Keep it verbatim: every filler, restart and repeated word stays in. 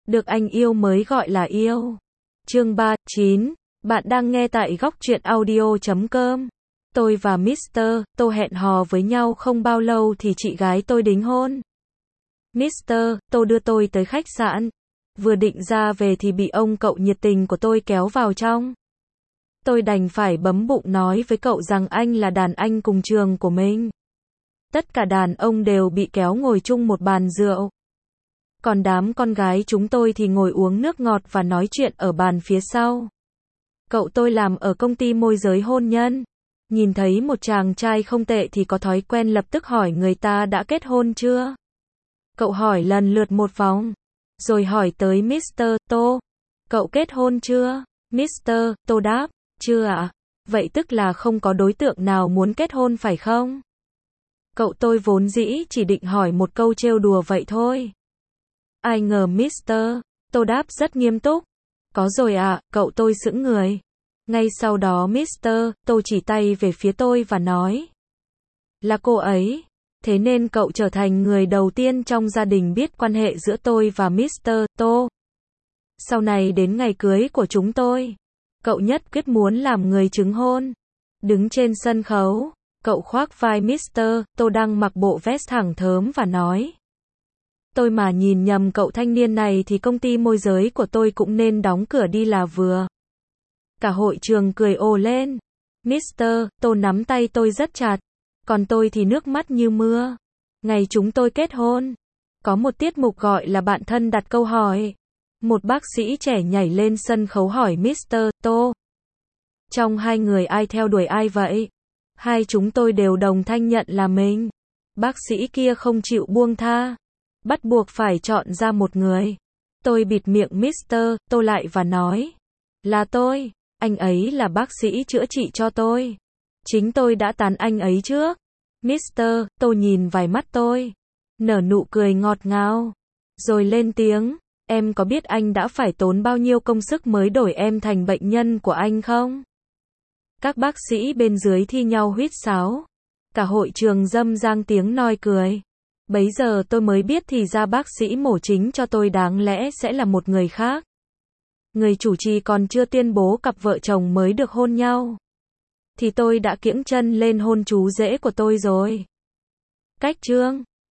Được anh yêu mới gọi là yêu. Chương ba mươi chín. Bạn đang nghe tại góc truyện audio chấm com. Tôi và mít tơ Tô hẹn hò với nhau không bao lâu thì chị gái tôi đính hôn. mít tơ Tô đưa tôi tới khách sạn. Vừa định ra về thì bị ông cậu nhiệt tình của tôi kéo vào trong. Tôi đành phải bấm bụng nói với cậu rằng anh là đàn anh cùng trường của mình. Tất cả đàn ông đều bị kéo ngồi chung một bàn rượu. Còn đám con gái chúng tôi thì ngồi uống nước ngọt và nói chuyện ở bàn phía sau. Cậu tôi làm ở công ty môi giới hôn nhân. Nhìn thấy một chàng trai không tệ thì có thói quen lập tức hỏi người ta đã kết hôn chưa. Cậu hỏi lần lượt một vòng. Rồi hỏi tới mít tơ Tô. Cậu kết hôn chưa? mít tơ Tô đáp. Chưa ạ. Vậy tức là không có đối tượng nào muốn kết hôn phải không? Cậu tôi vốn dĩ chỉ định hỏi một câu trêu đùa vậy thôi. Ai ngờ mít tơ Tô đáp rất nghiêm túc. Có rồi ạ, à, cậu tôi sững người. Ngay sau đó mít tơ Tô chỉ tay về phía tôi và nói. Là cô ấy. Thế nên cậu trở thành người đầu tiên trong gia đình biết quan hệ giữa tôi và mít tơ Tô. Sau này đến ngày cưới của chúng tôi, cậu nhất quyết muốn làm người chứng hôn. Đứng trên sân khấu, cậu khoác vai mít tơ Tô đang mặc bộ vest thẳng thớm và nói. Tôi mà nhìn nhầm cậu thanh niên này thì công ty môi giới của tôi cũng nên đóng cửa đi là vừa. Cả hội trường cười ồ lên. mít tơ Tô nắm tay tôi rất chặt. Còn tôi thì nước mắt như mưa. Ngày chúng tôi kết hôn, có một tiết mục gọi là bạn thân đặt câu hỏi. Một bác sĩ trẻ nhảy lên sân khấu hỏi mít tơ Tô. Trong hai người ai theo đuổi ai vậy? Hai chúng tôi đều đồng thanh nhận là mình. Bác sĩ kia không chịu buông tha. Bắt buộc phải chọn ra một người. Tôi bịt miệng mít tơ Tô lại và nói. Là tôi, anh ấy là bác sĩ chữa trị cho tôi. Chính tôi đã tán anh ấy trước. mít tơ Tô nhìn vào mắt tôi. Nở nụ cười ngọt ngào. Rồi lên tiếng. Em có biết anh đã phải tốn bao nhiêu công sức mới đổi em thành bệnh nhân của anh không? Các bác sĩ bên dưới thi nhau huýt sáo. Cả hội trường râm ran tiếng nói cười. Bấy giờ tôi mới biết thì ra bác sĩ mổ chính cho tôi đáng lẽ sẽ là một người khác. Người chủ trì còn chưa tuyên bố cặp vợ chồng mới được hôn nhau. Thì tôi đã kiễng chân lên hôn chú rể của tôi rồi. Cách chương